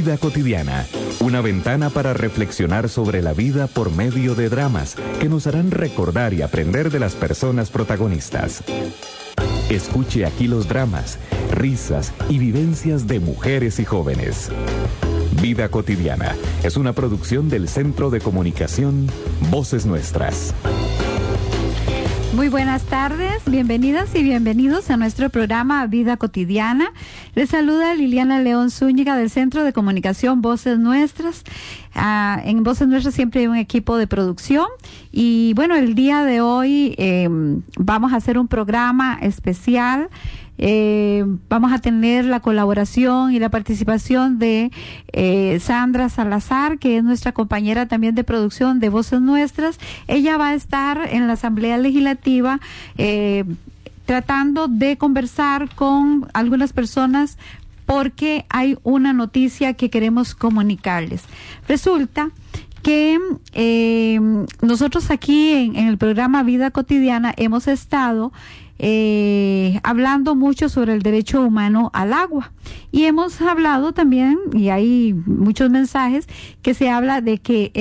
Vida cotidiana, una ventana para reflexionar sobre la vida por medio de dramas que nos harán recordar y aprender de las personas protagonistas. Escuche aquí los dramas, risas y vivencias de mujeres y jóvenes. Vida cotidiana es una producción del Centro de Comunicación Voces Nuestras. Muy buenas tardes, bienvenidas y bienvenidos a nuestro programa Vida Cotidiana. Les saluda Liliana León Zúñiga del Centro de Comunicación Voces Nuestras. En Voces Nuestras siempre hay un equipo de producción y bueno, el día de hoy vamos a hacer un programa especial. Vamos a tener la colaboración y la participación de Sandra Salazar, que es nuestra compañera también de producción de Voces Nuestras. Ella va a estar en la Asamblea Legislativa tratando de conversar con algunas personas porque hay una noticia que queremos comunicarles. Resulta que nosotros aquí en el programa Vida Cotidiana hemos estado hablando mucho sobre el derecho humano al agua y hemos hablado también, y hay muchos mensajes que se habla de que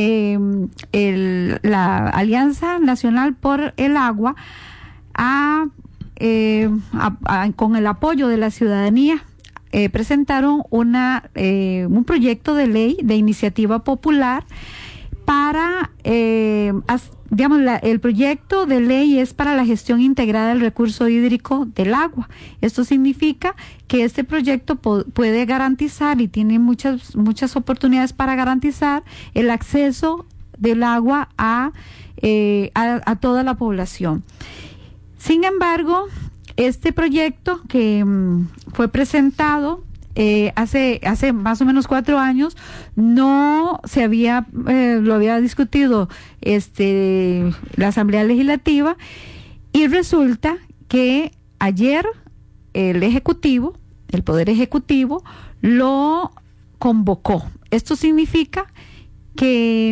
la Alianza Nacional por el Agua con el apoyo de la ciudadanía presentaron un proyecto de ley de iniciativa popular para el proyecto de ley es para la gestión integrada del recurso hídrico del agua. Esto significa que este proyecto puede garantizar y tiene muchas oportunidades para garantizar el acceso del agua a toda la población. Sin embargo, este proyecto que fue presentado hace más o menos 4 años no se lo había discutido la Asamblea Legislativa y resulta que ayer el Poder Ejecutivo lo convocó. Esto significa que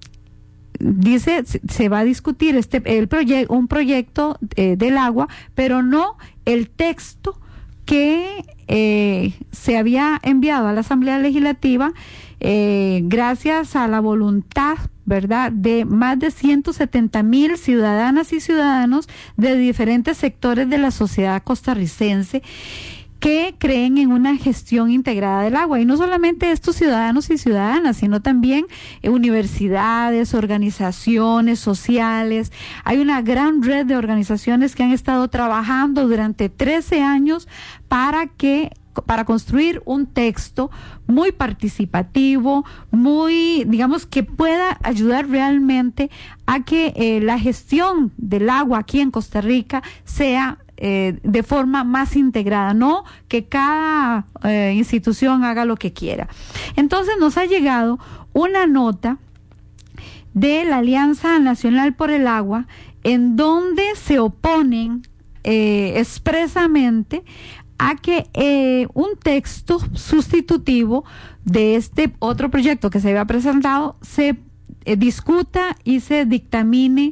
dice se va a discutir un proyecto del agua, pero no el texto que se había enviado a la Asamblea Legislativa gracias a la voluntad, ¿verdad?, de más de 170,000 ciudadanas y ciudadanos de diferentes sectores de la sociedad costarricense que creen en una gestión integrada del agua. Y no solamente estos ciudadanos y ciudadanas, sino también universidades, organizaciones sociales. Hay una gran red de organizaciones que han estado trabajando durante 13 años para construir un texto muy participativo, que pueda ayudar realmente a que la gestión del agua aquí en Costa Rica sea de forma más integrada, no que cada institución haga lo que quiera. Entonces nos ha llegado una nota de la Alianza Nacional por el Agua en donde se oponen expresamente a que un texto sustitutivo de este otro proyecto que se había presentado se discuta y se dictamine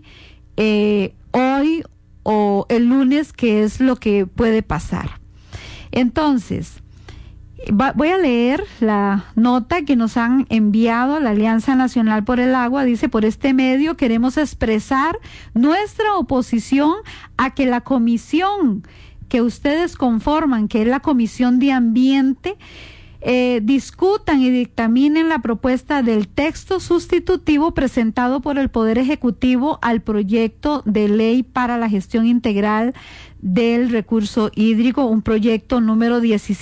hoy o el lunes, que es lo que puede pasar. Entonces, voy a leer la nota que nos han enviado la Alianza Nacional por el Agua. Dice: por este medio queremos expresar nuestra oposición a que la comisión que ustedes conforman, que es la Comisión de Ambiente, discutan y dictaminen la propuesta del texto sustitutivo presentado por el Poder Ejecutivo al proyecto de ley para la gestión integral del recurso hídrico, un proyecto número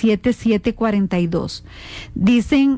17742. Dicen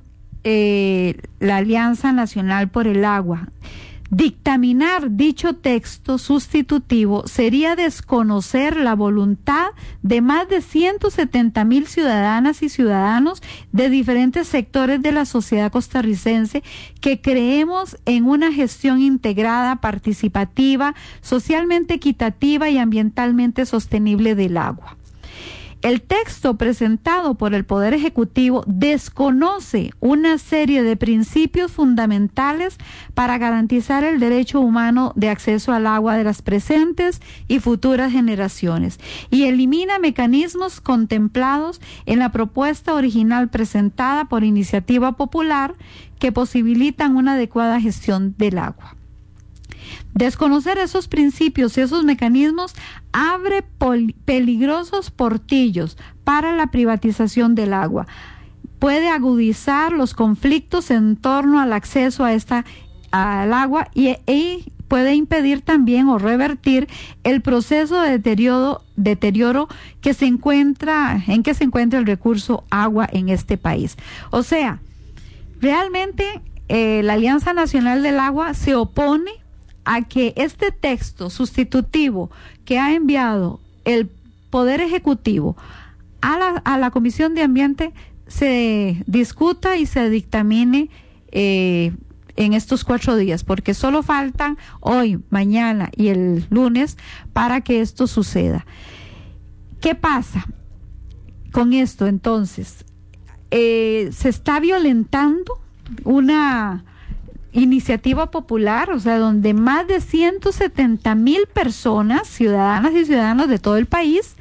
la Alianza Nacional por el Agua: dictaminar dicho texto sustitutivo sería desconocer la voluntad de más de 170,000 ciudadanas y ciudadanos de diferentes sectores de la sociedad costarricense que creemos en una gestión integrada, participativa, socialmente equitativa y ambientalmente sostenible del agua. El texto presentado por el Poder Ejecutivo desconoce una serie de principios fundamentales para garantizar el derecho humano de acceso al agua de las presentes y futuras generaciones y elimina mecanismos contemplados en la propuesta original presentada por Iniciativa Popular que posibilitan una adecuada gestión del agua. Desconocer esos principios y esos mecanismos abre peligrosos portillos para la privatización del agua. Puede agudizar los conflictos en torno al acceso al agua y puede impedir también o revertir el proceso de deterioro que se encuentra el recurso agua en este país. O sea, realmente la Alianza Nacional del Agua se opone a que este texto sustitutivo que ha enviado el Poder Ejecutivo a la Comisión de Ambiente se discuta y se dictamine en estos 4 días, porque solo faltan hoy, mañana y el lunes para que esto suceda. ¿Qué pasa con esto entonces? Se está violentando una iniciativa popular, o sea, donde más de 170,000 personas, ciudadanas y ciudadanos de todo el país,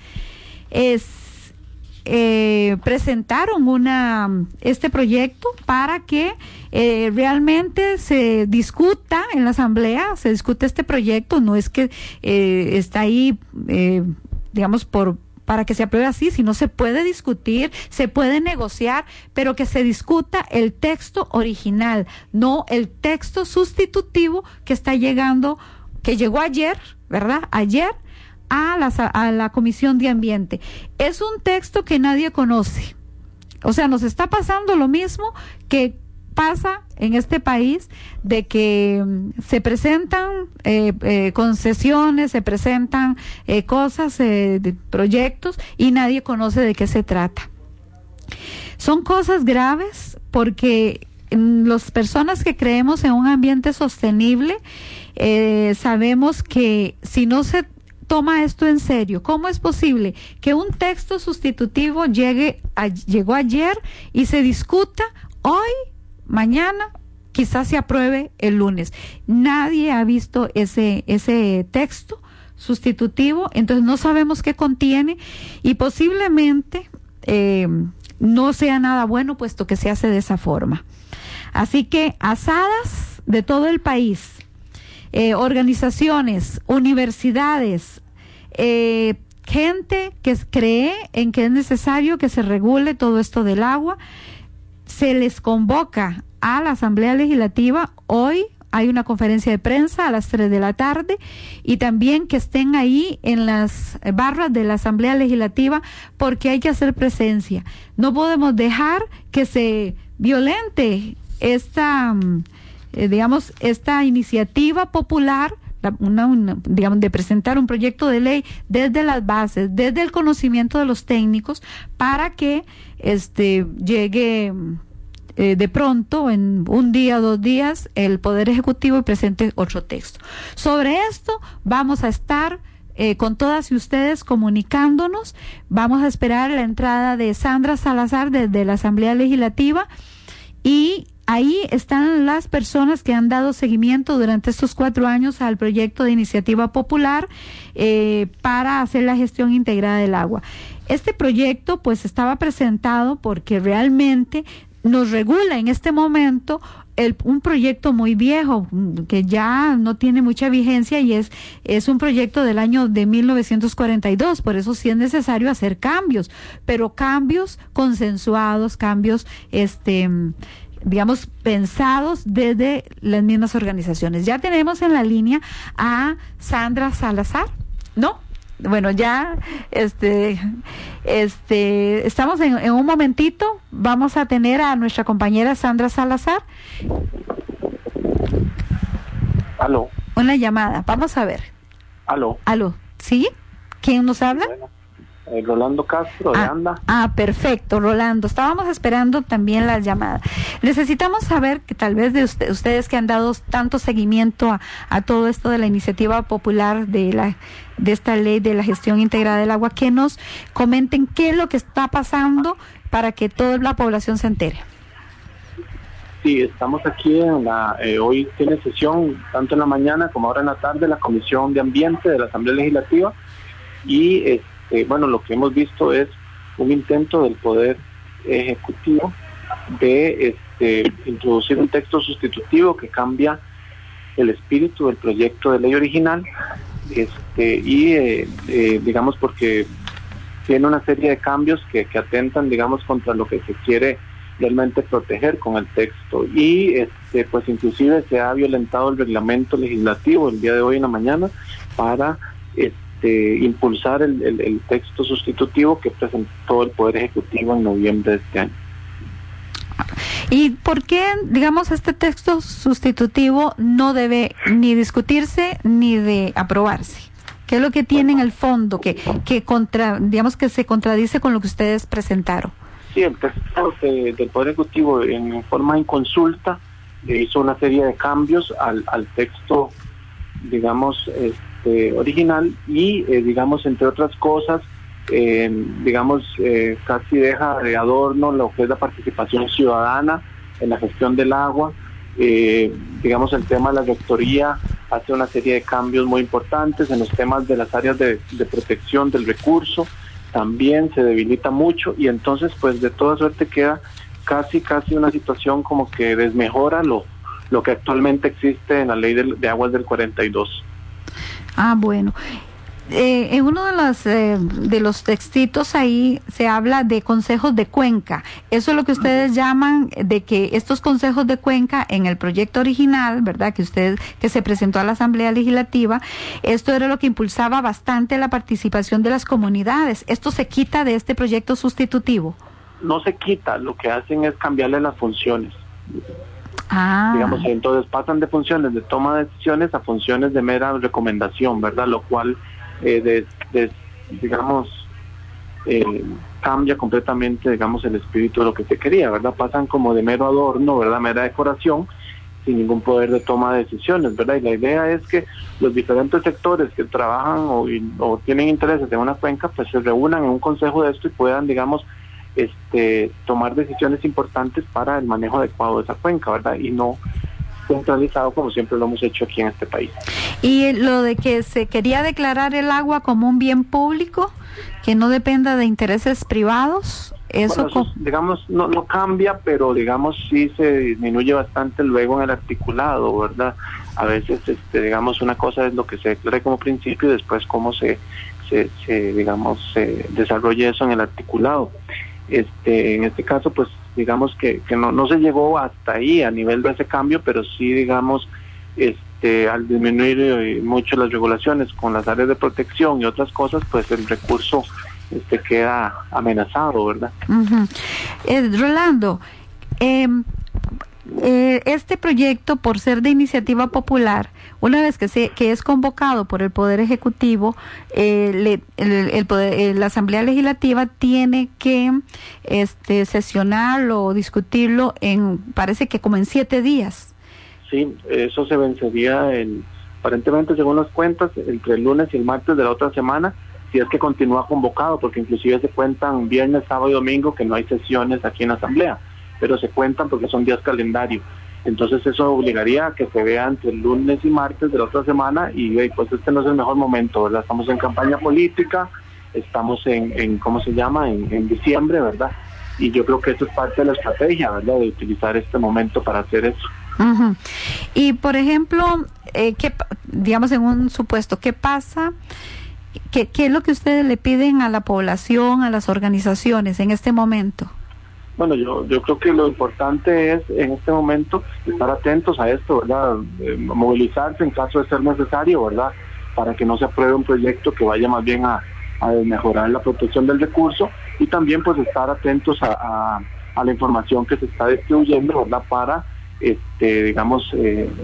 presentaron este proyecto para que realmente se discuta en la asamblea, se discute este proyecto. No es que está ahí, digamos, para que se apruebe así, sino se puede discutir, se puede negociar, pero que se discuta el texto original, no el texto sustitutivo que llegó ayer, ¿verdad? Ayer a la Comisión de Ambiente. Es un texto que nadie conoce. O sea, nos está pasando lo mismo que pasa en este país, de que se presentan concesiones, se presentan cosas, de proyectos, y nadie conoce de qué se trata. Son cosas graves porque las personas que creemos en un ambiente sostenible sabemos que si no se toma esto en serio, ¿cómo es posible que un texto sustitutivo llegó ayer y se discuta hoy, mañana, quizás se apruebe el lunes? Nadie ha visto ese texto sustitutivo, entonces no sabemos qué contiene y posiblemente no sea nada bueno, puesto que se hace de esa forma. Así que asadas de todo el país, organizaciones, universidades, gente que cree en que es necesario que se regule todo esto del agua, se les convoca a la Asamblea Legislativa. Hoy hay una conferencia de prensa a las 3 de la tarde y también que estén ahí en las barras de la Asamblea Legislativa, porque hay que hacer presencia. No podemos dejar que se violente esta iniciativa popular, digamos, de presentar un proyecto de ley desde las bases, desde el conocimiento de los técnicos, para que llegue de pronto, en un día, 2 días, el Poder Ejecutivo y presente otro texto. Sobre esto vamos a estar con todas y ustedes comunicándonos. Vamos a esperar la entrada de Sandra Salazar desde la Asamblea Legislativa, y ahí están las personas que han dado seguimiento durante estos 4 años al proyecto de Iniciativa Popular para hacer la gestión integrada del agua. Este proyecto pues estaba presentado porque realmente nos regula en este momento un proyecto muy viejo que ya no tiene mucha vigencia, y es un proyecto del año de 1942. Por eso sí es necesario hacer cambios, pero cambios consensuados, cambios digamos, pensados desde las mismas organizaciones. Ya tenemos en la línea a Sandra Salazar, ¿no? Bueno, ya estamos en un momentito, vamos a tener a nuestra compañera Sandra Salazar. Aló. Una llamada, vamos a ver. Aló. Aló, ¿sí? ¿Quién nos habla? Bueno, Rolando Castro de ANDA. Perfecto, Rolando. Estábamos esperando también la llamada. Necesitamos saber que tal vez de ustedes que han dado tanto seguimiento a todo esto de la iniciativa popular de esta ley de la gestión integrada del agua, que nos comenten qué es lo que está pasando para que toda la población se entere. Sí, estamos aquí hoy tiene sesión tanto en la mañana como ahora en la tarde la Comisión de Ambiente de la Asamblea Legislativa y bueno, lo que hemos visto es un intento del Poder Ejecutivo de introducir un texto sustitutivo que cambia el espíritu del proyecto de ley original digamos porque tiene una serie de cambios que atentan, digamos, contra lo que se quiere realmente proteger con el texto y pues inclusive se ha violentado el reglamento legislativo el día de hoy en la mañana para impulsar el texto sustitutivo que presentó el Poder Ejecutivo en noviembre de este año. ¿Y por qué, digamos, este texto sustitutivo no debe ni discutirse ni de aprobarse? ¿Qué es lo que tiene en el fondo que se contradice con lo que ustedes presentaron? Sí, el texto del Poder Ejecutivo en forma de consulta hizo una serie de cambios al texto, digamos, original y, digamos, entre otras cosas, casi deja de adorno lo que es la participación ciudadana en la gestión del agua. Digamos, el tema de la rectoría hace una serie de cambios muy importantes en los temas de las áreas de protección del recurso, también se debilita mucho y entonces pues de toda suerte queda casi una situación como que desmejora lo que actualmente existe en la ley de aguas del 42. Bueno. En uno de los textitos ahí se habla de consejos de cuenca. Eso es lo que ustedes llaman de que estos consejos de cuenca en el proyecto original, ¿verdad? Que se presentó a la Asamblea Legislativa, esto era lo que impulsaba bastante la participación de las comunidades. ¿Esto se quita de este proyecto sustitutivo? No se quita, lo que hacen es cambiarle las funciones. Digamos, entonces pasan de funciones de toma de decisiones a funciones de mera recomendación, ¿verdad? Lo cual cambia completamente, digamos, el espíritu de lo que se quería, ¿verdad? Pasan como de mero adorno, ¿verdad? Mera decoración, sin ningún poder de toma de decisiones, ¿verdad? Y la idea es que los diferentes sectores que trabajan o tienen intereses en una cuenca, pues se reúnan en un consejo de esto y puedan, digamos, tomar decisiones importantes para el manejo adecuado de esa cuenca, ¿verdad? Y no centralizado como siempre lo hemos hecho aquí en este país. Y lo de que se quería declarar el agua como un bien público, que no dependa de intereses privados, eso, digamos, no cambia, pero digamos sí se disminuye bastante luego en el articulado, ¿verdad? A veces, digamos, una cosa es lo que se declara como principio y después cómo se desarrolla eso en el articulado. En este caso, pues digamos que no se llegó hasta ahí a nivel de ese cambio, pero sí, digamos, al disminuir mucho las regulaciones con las áreas de protección y otras cosas, pues el recurso queda amenazado, ¿verdad? Uh-huh. Rolando, este proyecto, por ser de iniciativa popular, una vez que es convocado por el Poder Ejecutivo, la Asamblea Legislativa tiene que sesionarlo o discutirlo parece que como en 7 días. Sí, eso se vencería aparentemente, según las cuentas, entre el lunes y el martes de la otra semana, si es que continúa convocado, porque inclusive se cuentan viernes, sábado y domingo que no hay sesiones aquí en la Asamblea, pero se cuentan porque son días calendario. Entonces eso obligaría a que se vea entre el lunes y martes de la otra semana y pues no es el mejor momento, ¿verdad? Estamos en campaña política, estamos en ¿cómo se llama? En diciembre, ¿verdad? Y yo creo que eso es parte de la estrategia, ¿verdad? De utilizar este momento para hacer eso. Uh-huh. Y por ejemplo, digamos en un supuesto, ¿qué pasa? ¿Qué es lo que ustedes le piden a la población, a las organizaciones en este momento? Bueno, yo creo que lo importante es en este momento estar atentos a esto, ¿verdad? Movilizarse en caso de ser necesario, ¿verdad? Para que no se apruebe un proyecto que vaya más bien a mejorar la protección del recurso y también pues estar atentos a la información que se está distribuyendo, ¿verdad? Para, digamos,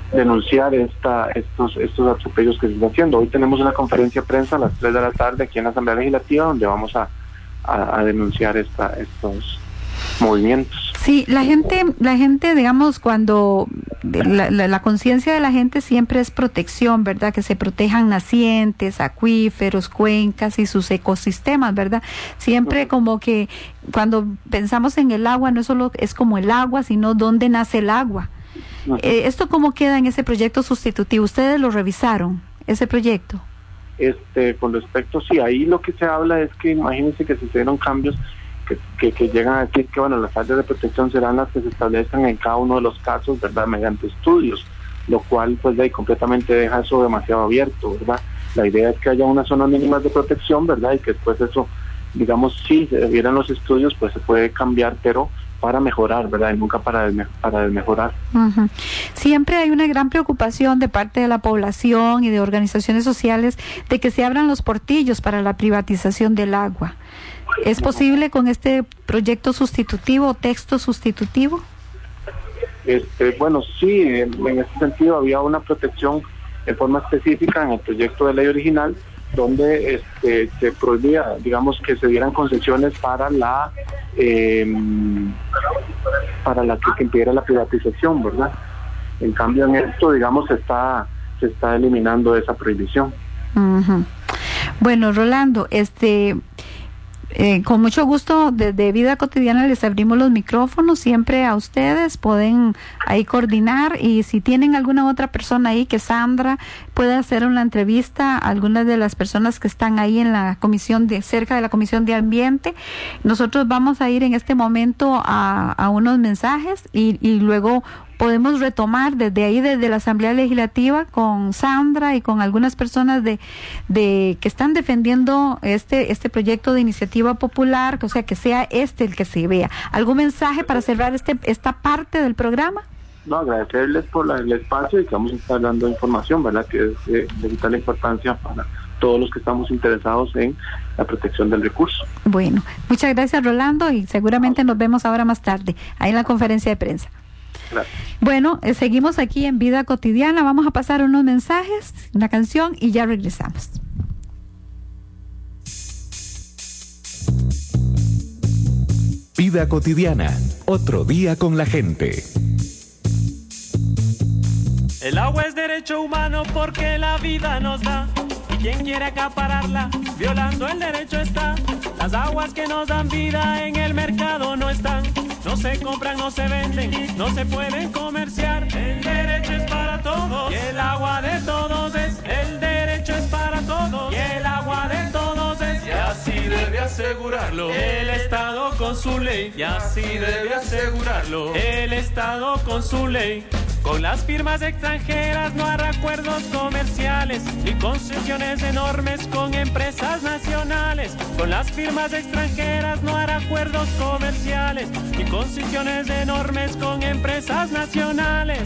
denunciar estos atropellos que se están haciendo. Hoy tenemos una conferencia de prensa a las 3 de la tarde aquí en la Asamblea Legislativa donde vamos a denunciar estos movimientos. Sí, la gente, digamos, cuando la conciencia de la gente siempre es protección, ¿verdad? Que se protejan nacientes, acuíferos, cuencas y sus ecosistemas, ¿verdad? Siempre como que cuando pensamos en el agua, no solo es como el agua, sino dónde nace el agua. ¿Esto cómo queda en ese proyecto sustitutivo? ¿Ustedes lo revisaron, ese proyecto? Con respecto, sí, ahí lo que se habla es que imagínense que se hicieron cambios que llegan a decir que bueno, las áreas de protección serán las que se establezcan en cada uno de los casos, ¿verdad? Mediante estudios, lo cual pues de ahí completamente deja eso demasiado abierto, ¿verdad? La idea es que haya unas zonas mínimas de protección, ¿verdad? Y que después eso, digamos, si se vieran los estudios, pues se puede cambiar, pero para mejorar, ¿verdad? Y nunca para desmejorar. Uh-huh. Siempre hay una gran preocupación de parte de la población y de organizaciones sociales de que se abran los portillos para la privatización del agua. ¿Es posible con este proyecto sustitutivo o texto sustitutivo? Bueno, sí, en ese sentido había una protección en forma específica en el proyecto de ley original donde se prohibía, digamos, que se dieran concesiones para la que impidiera la privatización, ¿verdad? En cambio, en esto, digamos, se está eliminando esa prohibición. Uh-huh. Bueno, Rolando, con mucho gusto desde Vida Cotidiana les abrimos los micrófonos siempre a ustedes, pueden ahí coordinar y si tienen alguna otra persona ahí que Sandra pueda hacer una entrevista a algunas de las personas que están ahí en la comisión cerca de la Comisión de Ambiente, nosotros vamos a ir en este momento a unos mensajes y luego podemos retomar desde ahí, desde la Asamblea Legislativa, con Sandra y con algunas personas de que están defendiendo este proyecto de iniciativa popular, o sea, que sea el que se vea. ¿Algún mensaje para cerrar esta parte del programa? No, agradecerles por el espacio y que vamos a estar dando información, ¿verdad? Que es de vital importancia para todos los que estamos interesados en la protección del recurso. Bueno, muchas gracias, Rolando, y seguramente nos vemos ahora más tarde, ahí en la conferencia de prensa. Gracias. Bueno, seguimos aquí en Vida Cotidiana, vamos a pasar unos mensajes, una canción y ya regresamos. Vida Cotidiana, otro día con la gente. El agua es derecho humano porque la vida nos da. Y quien quiere acapararla, violando el derecho está. Las aguas que nos dan vida en el mercado no están. No se compran, no se venden, no se pueden comerciar. El derecho es para todos y el agua de todos es. El derecho es para todos y el agua de todos es. Y así debe asegurarlo el Estado con su ley. Y así debe asegurarlo el Estado con su ley. Con las firmas extranjeras no hará acuerdos comerciales ni concesiones enormes con empresas nacionales. Con las firmas extranjeras no hará acuerdos comerciales ni concesiones enormes con empresas nacionales.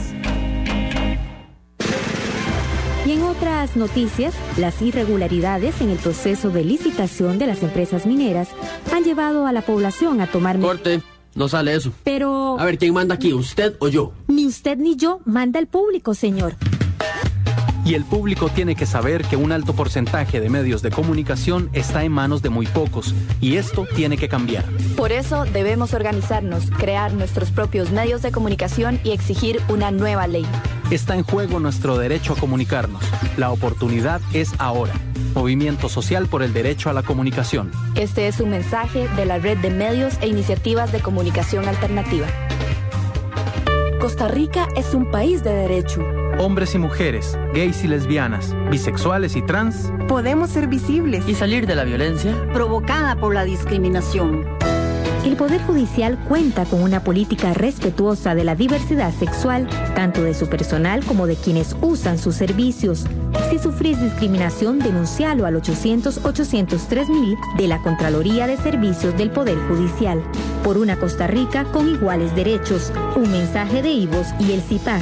Y en otras noticias, las irregularidades en el proceso de licitación de las empresas mineras han llevado a la población a tomar... Corte. No sale eso. Pero... A ver, ¿quién manda aquí? ¿Usted o yo? Ni usted ni yo, manda el público, señor. Y el público tiene que saber que un alto porcentaje de medios de comunicación está en manos de muy pocos, y esto tiene que cambiar. Por eso debemos organizarnos, crear nuestros propios medios de comunicación y exigir una nueva ley. Está en juego nuestro derecho a comunicarnos. La oportunidad es ahora. Movimiento Social por el Derecho a la Comunicación. Este es un mensaje de la Red de Medios e Iniciativas de Comunicación Alternativa. Costa Rica es un país de derecho. Hombres y mujeres, gays y lesbianas, bisexuales y trans, podemos ser visibles y salir de la violencia provocada por la discriminación. El Poder Judicial cuenta con una política respetuosa de la diversidad sexual, tanto de su personal como de quienes usan sus servicios. Si sufrís discriminación, denuncialo al 800-803-1000 de la Contraloría de Servicios del Poder Judicial. Por una Costa Rica con iguales derechos. Un mensaje de IVOS y el CIPAC.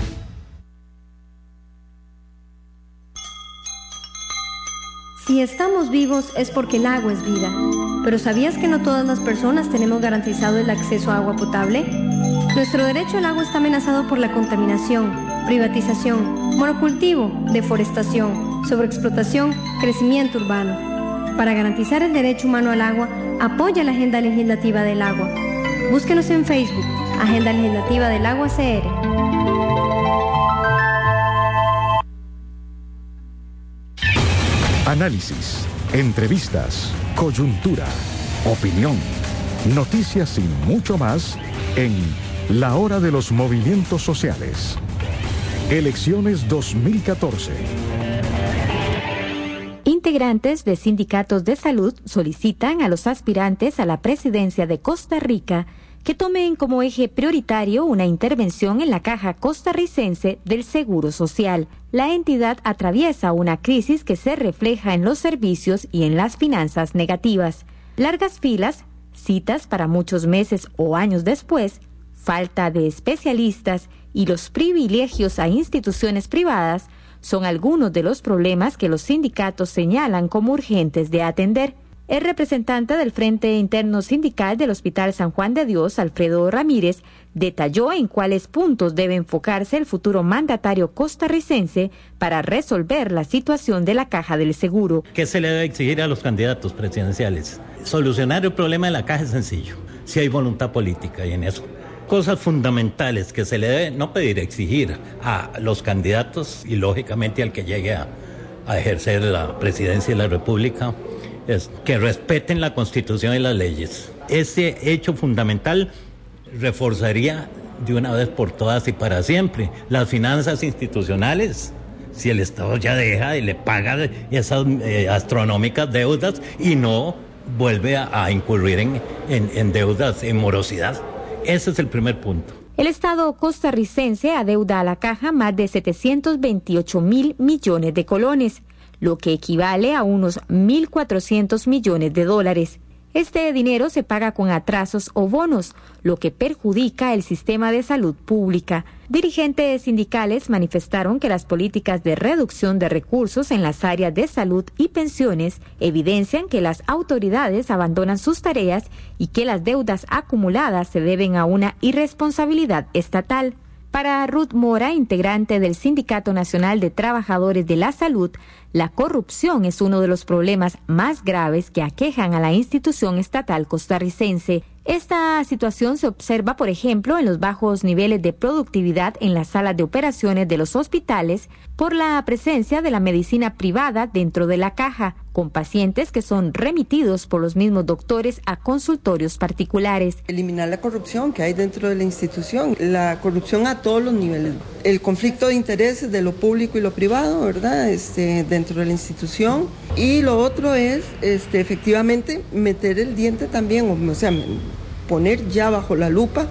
Si estamos vivos es porque el agua es vida. ¿Pero sabías que no todas las personas tenemos garantizado el acceso a agua potable? Nuestro derecho al agua está amenazado por la contaminación. privatización, monocultivo, deforestación, sobreexplotación, crecimiento urbano. Para garantizar el derecho humano al agua, apoya la Agenda Legislativa del Agua. Búsquenos en Facebook, Agenda Legislativa del Agua CR. Análisis, entrevistas, coyuntura, opinión, noticias y mucho más en La Hora de los Movimientos Sociales. Elecciones 2014. Integrantes de sindicatos de salud solicitan a los aspirantes a la presidencia de Costa Rica que tomen como eje prioritario una intervención en la Caja Costarricense del Seguro Social. La entidad atraviesa una crisis que se refleja en los servicios y en las finanzas negativas. Largas filas, citas para muchos meses o años después, falta de especialistas y los privilegios a instituciones privadas son algunos de los problemas que los sindicatos señalan como urgentes de atender. El representante del Frente Interno Sindical del Hospital San Juan de Dios, Alfredo Ramírez, detalló en cuáles puntos debe enfocarse el futuro mandatario costarricense para resolver la situación de la Caja del Seguro. ¿Qué se le debe exigir a los candidatos presidenciales? Solucionar el problema de la Caja es sencillo, si hay voluntad política y en eso. Cosas fundamentales que se le debe no pedir, exigir a los candidatos y lógicamente al que llegue a ejercer la presidencia de la República es que respeten la Constitución y las leyes. Ese hecho fundamental reforzaría de una vez por todas y para siempre las finanzas institucionales. Si el Estado ya deja y le paga esas astronómicas deudas y no vuelve a incurrir en deudas, en morosidad. Ese es el primer punto. El Estado costarricense adeuda a la Caja más de 728.000 millones de colones, lo que equivale a unos 1.400 millones de dólares. Este dinero se paga con atrasos o bonos, lo que perjudica el sistema de salud pública. Dirigentes sindicales manifestaron que las políticas de reducción de recursos en las áreas de salud y pensiones evidencian que las autoridades abandonan sus tareas y que las deudas acumuladas se deben a una irresponsabilidad estatal. Para Ruth Mora, integrante del Sindicato Nacional de Trabajadores de la Salud, la corrupción es uno de los problemas más graves que aquejan a la institución estatal costarricense. Esta situación se observa, por ejemplo, en los bajos niveles de productividad en las salas de operaciones de los hospitales por la presencia de la medicina privada dentro de la caja, con pacientes que son remitidos por los mismos doctores a consultorios particulares. Eliminar la corrupción que hay dentro de la institución, la corrupción a todos los niveles, el conflicto de intereses de lo público y lo privado, ¿verdad? Dentro de la institución. Y lo otro es, efectivamente, meter el diente también, o sea, poner ya bajo la lupa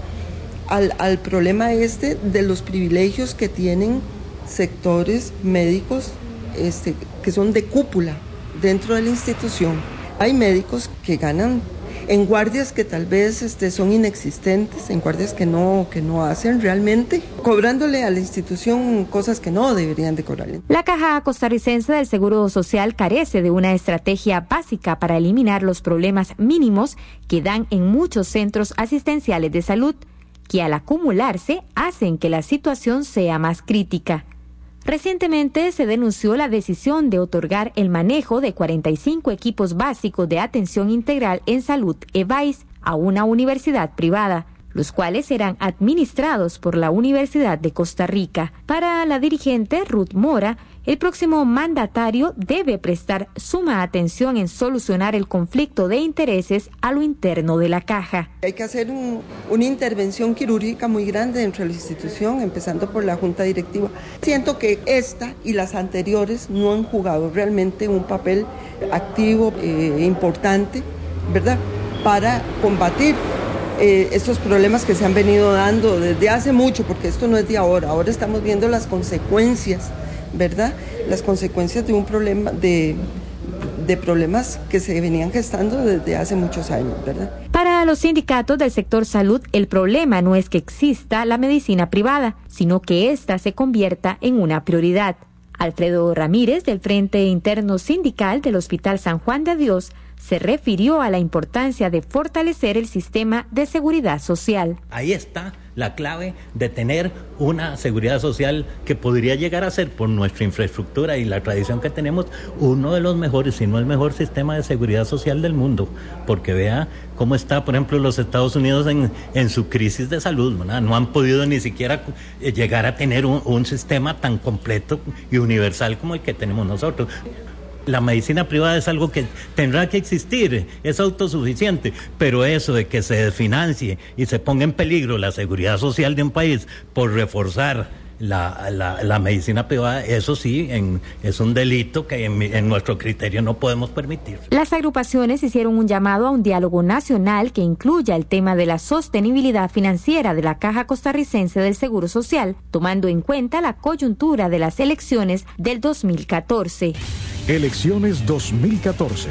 al problema de los privilegios que tienen sectores médicos que son de cúpula dentro de la institución. Hay médicos que ganan en guardias que tal vez son inexistentes, en guardias que no hacen realmente, cobrándole a la institución cosas que no deberían de cobrarle. La Caja Costarricense del Seguro Social carece de una estrategia básica para eliminar los problemas mínimos que dan en muchos centros asistenciales de salud, que al acumularse hacen que la situación sea más crítica. Recientemente se denunció la decisión de otorgar el manejo de 45 equipos básicos de atención integral en salud EVAIS a una universidad privada, los cuales serán administrados por la Universidad de Costa Rica. Para la dirigente Ruth Mora, el próximo mandatario debe prestar suma atención en solucionar el conflicto de intereses a lo interno de la caja. Hay que hacer una intervención quirúrgica muy grande dentro de la institución, empezando por la junta directiva. Siento que esta y las anteriores no han jugado realmente un papel activo, importante, ¿verdad?, para combatir estos problemas que se han venido dando desde hace mucho, porque esto no es de ahora. Ahora estamos viendo las consecuencias, ¿verdad? Las consecuencias de un problema, de problemas que se venían gestando desde hace muchos años, ¿verdad? Para los sindicatos del sector salud, el problema no es que exista la medicina privada, sino que ésta se convierta en una prioridad. Alfredo Ramírez, del Frente Interno Sindical del Hospital San Juan de Dios, se refirió a la importancia de fortalecer el sistema de seguridad social. Ahí está la clave de tener una seguridad social que podría llegar a ser, por nuestra infraestructura y la tradición que tenemos, uno de los mejores, si no el mejor sistema de seguridad social del mundo, porque vea cómo está, por ejemplo, los Estados Unidos en su crisis de salud, ¿verdad? No han podido ni siquiera llegar a tener un sistema tan completo y universal como el que tenemos nosotros. La medicina privada es algo que tendrá que existir, es autosuficiente, pero eso de que se desfinancie y se ponga en peligro la seguridad social de un país por reforzar la medicina privada, eso sí, es un delito que en nuestro criterio no podemos permitir. Las agrupaciones hicieron un llamado a un diálogo nacional que incluya el tema de la sostenibilidad financiera de la Caja Costarricense del Seguro Social, tomando en cuenta la coyuntura de las elecciones del 2014. Elecciones 2014.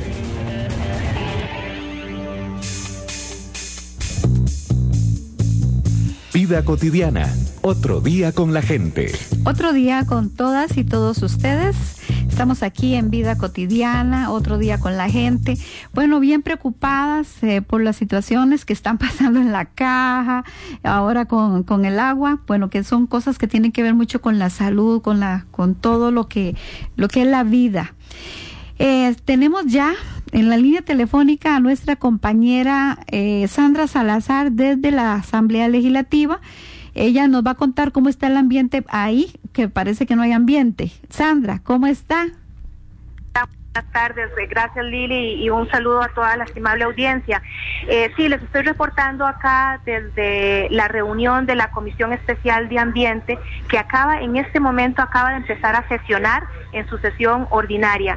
Vida cotidiana, otro día con la gente. Otro día con todas y todos ustedes. Estamos aquí en Vida Cotidiana, otro día con la gente. Bueno, bien preocupadas por las situaciones que están pasando en la caja, ahora con el agua. Bueno, que son cosas que tienen que ver mucho con la salud, con todo lo que es la vida. Tenemos ya en la línea telefónica a nuestra compañera Sandra Salazar desde la Asamblea Legislativa. Ella nos va a contar cómo está el ambiente ahí, que parece que no hay ambiente. Sandra, ¿cómo está? Buenas tardes, gracias Lili y un saludo a toda la estimable audiencia. Sí, les estoy reportando acá desde la reunión de la Comisión Especial de Ambiente que en este momento acaba de empezar a sesionar en su sesión ordinaria.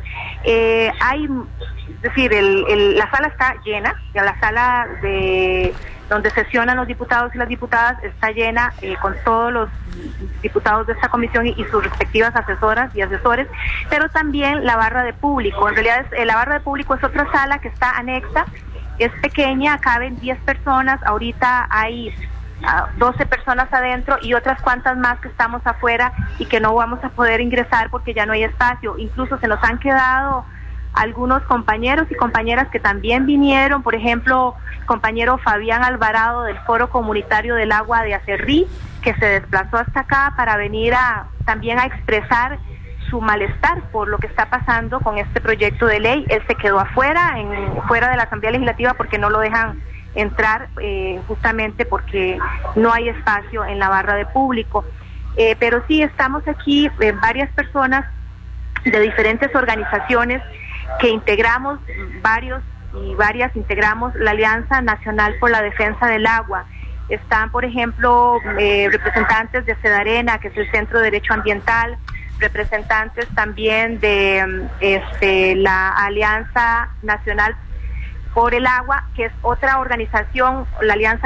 La sala está llena, ya la sala donde sesionan los diputados y las diputadas está llena con todos los diputados de esta comisión y sus respectivas asesoras y asesores, pero también la barra de público. En realidad la barra de público es otra sala que está anexa, es pequeña, caben 10 personas, ahorita hay 12 personas adentro y otras cuantas más que estamos afuera y que no vamos a poder ingresar porque ya no hay espacio. Incluso se nos han quedado algunos compañeros y compañeras que también vinieron, por ejemplo, compañero Fabián Alvarado del Foro Comunitario del Agua de Acerrí, que se desplazó hasta acá para venir también a expresar su malestar por lo que está pasando con este proyecto de ley. Él se quedó fuera de la Asamblea Legislativa porque no lo dejan entrar, justamente porque no hay espacio en la barra de público. Pero sí, estamos aquí varias personas de diferentes organizaciones que integramos, integramos la Alianza Nacional por la Defensa del Agua. Están, por ejemplo, representantes de Sedarena, que es el Centro de Derecho Ambiental, representantes también de la Alianza Nacional por el Agua, que es otra organización, la Alianza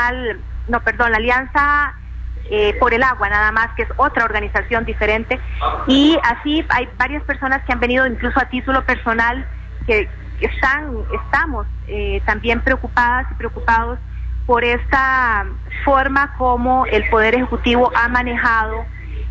por el Agua, nada más, que es otra organización diferente. Y así hay varias personas que han venido incluso a título personal que estamos también preocupadas y preocupados por esta forma como el Poder Ejecutivo ha manejado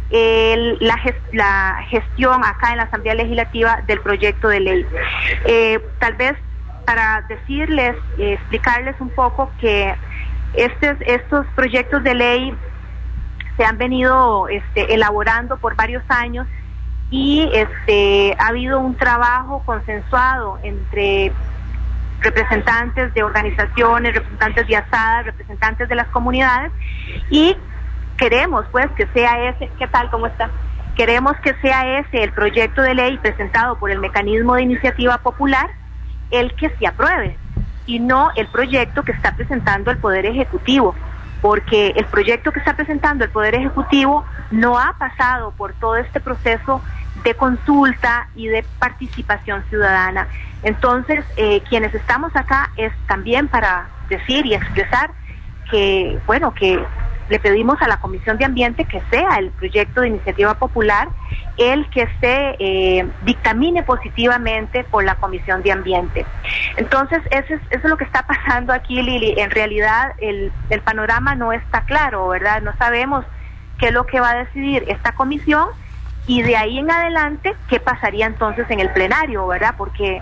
la gestión acá en la Asamblea Legislativa del proyecto de ley. Tal vez para explicarles un poco que estos proyectos de ley se han venido elaborando por varios años y ha habido un trabajo consensuado entre representantes de organizaciones, representantes de asadas, representantes de las comunidades, y queremos pues que sea ese, ¿qué tal? ¿Cómo está? Queremos que sea ese el proyecto de ley presentado por el mecanismo de iniciativa popular el que se apruebe y no el proyecto que está presentando el Poder Ejecutivo, porque el proyecto que está presentando el Poder Ejecutivo no ha pasado por todo este proceso de consulta y de participación ciudadana. Entonces, quienes estamos acá es también para decir y expresar que le pedimos a la Comisión de Ambiente que sea el proyecto de iniciativa popular el que se dictamine positivamente por la Comisión de Ambiente. Entonces, eso es lo que está pasando aquí, Lili. En realidad, el panorama no está claro, ¿verdad? No sabemos qué es lo que va a decidir esta comisión y de ahí en adelante qué pasaría entonces en el plenario, ¿verdad? Porque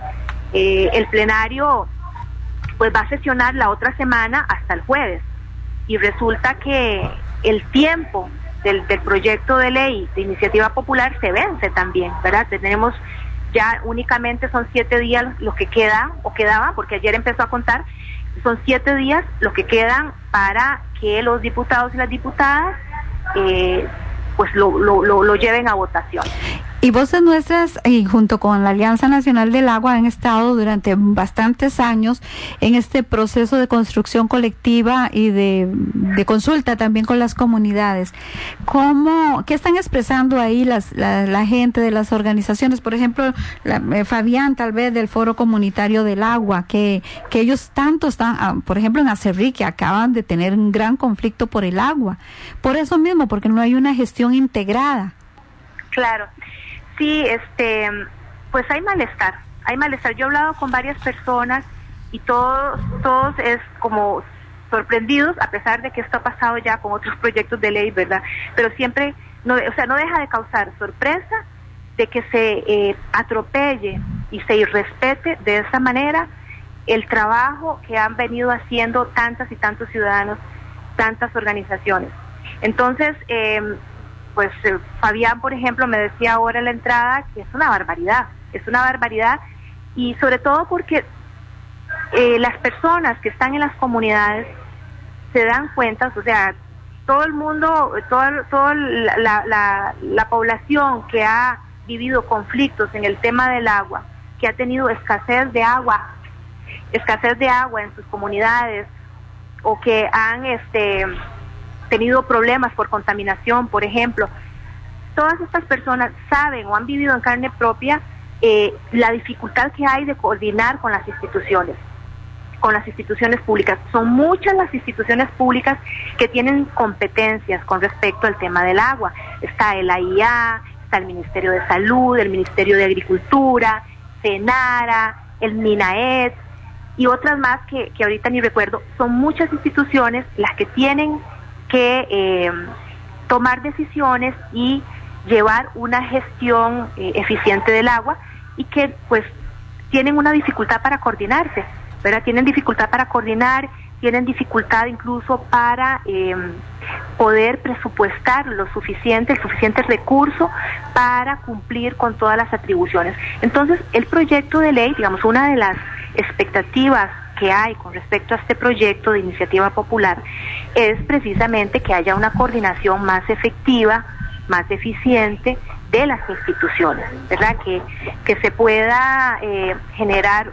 el plenario pues va a sesionar la otra semana hasta el jueves, y resulta que el tiempo del proyecto de ley de iniciativa popular se vence también, ¿verdad? Tenemos ya únicamente son 7 días lo que queda, o quedaba, porque ayer empezó a contar, son 7 días lo que quedan para que los diputados y las diputadas pues lo lleven a votación. Y Voces Nuestras, y junto con la Alianza Nacional del Agua, han estado durante bastantes años en este proceso de construcción colectiva y de consulta también con las comunidades. ¿Qué están expresando ahí la gente de las organizaciones? Por ejemplo, Fabián, tal vez del Foro Comunitario del Agua, que ellos tanto están, por ejemplo, en Acerrí, que acaban de tener un gran conflicto por el agua. Por eso mismo, porque no hay una gestión integrada. Claro. Sí, pues hay malestar. Yo he hablado con varias personas y todos es como sorprendidos, a pesar de que esto ha pasado ya con otros proyectos de ley, ¿verdad? Pero siempre, no deja de causar sorpresa de que se atropelle y se irrespete de esa manera el trabajo que han venido haciendo tantas y tantos ciudadanos, tantas organizaciones. Entonces, pues Fabián, por ejemplo, me decía ahora en la entrada que es una barbaridad, y sobre todo porque las personas que están en las comunidades se dan cuenta, o sea, todo el mundo, toda la población que ha vivido conflictos en el tema del agua, que ha tenido escasez de agua en sus comunidades, o que han tenido problemas por contaminación, por ejemplo, todas estas personas saben o han vivido en carne propia la dificultad que hay de coordinar con las instituciones públicas. Son muchas las instituciones públicas que tienen competencias con respecto al tema del agua. Está el AIA, está el Ministerio de Salud, el Ministerio de Agricultura, Senara, el MINAED y otras más que ahorita ni recuerdo. Son muchas instituciones las que tienen que tomar decisiones y llevar una gestión eficiente del agua, y que pues tienen una dificultad para coordinarse, ¿verdad? Tienen dificultad para coordinar, tienen dificultad incluso para poder presupuestar el suficiente recurso para cumplir con todas las atribuciones. Entonces, el proyecto de ley, digamos, una de las expectativas que hay con respecto a este proyecto de iniciativa popular es precisamente que haya una coordinación más efectiva, más eficiente de las instituciones, ¿verdad? Que se pueda generar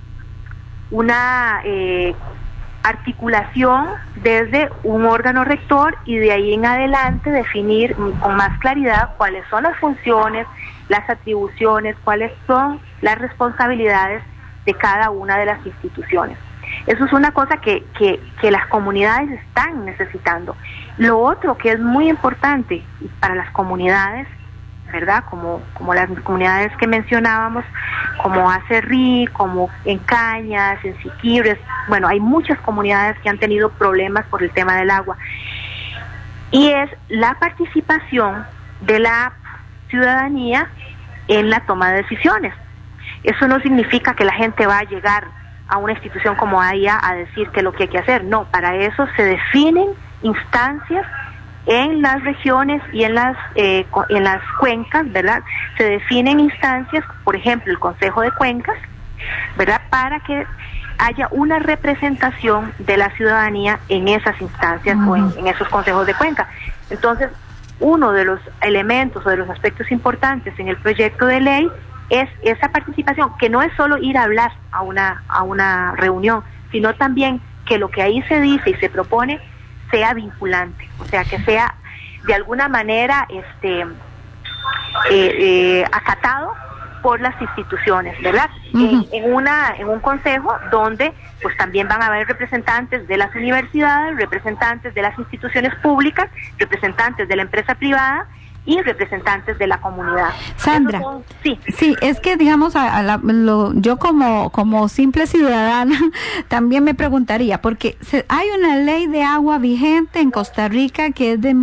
una articulación desde un órgano rector, y de ahí en adelante definir con más claridad cuáles son las funciones, las atribuciones, cuáles son las responsabilidades de cada una de las instituciones. Eso es una cosa que las comunidades están necesitando. Lo otro que es muy importante para las comunidades, ¿verdad? Como las comunidades que mencionábamos, como Acerrí, como en Cañas, en Siquibres, bueno, hay muchas comunidades que han tenido problemas por el tema del agua, y es la participación de la ciudadanía en la toma de decisiones. Eso no significa que la gente va a llegar a una institución como AIA a decir qué es lo que hay que hacer. No, para eso se definen instancias en las regiones y en las cuencas, ¿verdad? Se definen instancias, por ejemplo, el Consejo de Cuencas, ¿verdad? Para que haya una representación de la ciudadanía en esas instancias o en esos consejos de cuenca. Entonces, uno de los elementos o de los aspectos importantes en el proyecto de ley es esa participación, que no es solo ir a hablar a una reunión, sino también que lo que ahí se dice y se propone sea vinculante, o sea, que sea de alguna manera acatado por las instituciones, ¿verdad? En un consejo donde pues también van a haber representantes de las universidades, representantes de las instituciones públicas, representantes de la empresa privada, y representantes de la comunidad. Sandra, sí, es que digamos, yo como simple ciudadana también me preguntaría, porque hay una ley de agua vigente en Costa Rica que es de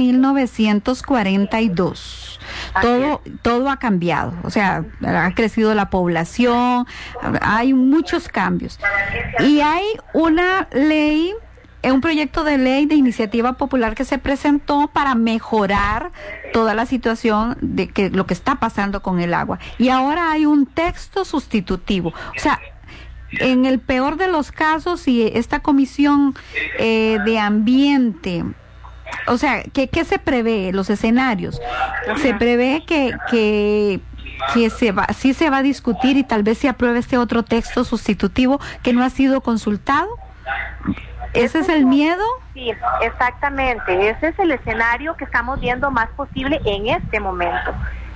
1942. Todo ha cambiado, o sea, ha crecido la población, hay muchos cambios. Y hay una ley, un proyecto de ley de iniciativa popular que se presentó para mejorar toda la situación de que lo que está pasando con el agua. Y ahora hay un texto sustitutivo. O sea, en el peor de los casos, si esta comisión de ambiente, o sea, ¿qué se prevé? Los escenarios. Se prevé que sí se va a discutir y tal vez se apruebe este otro texto sustitutivo que no ha sido consultado. ¿Ese es el miedo? Sí, exactamente. Ese es el escenario que estamos viendo más posible en este momento.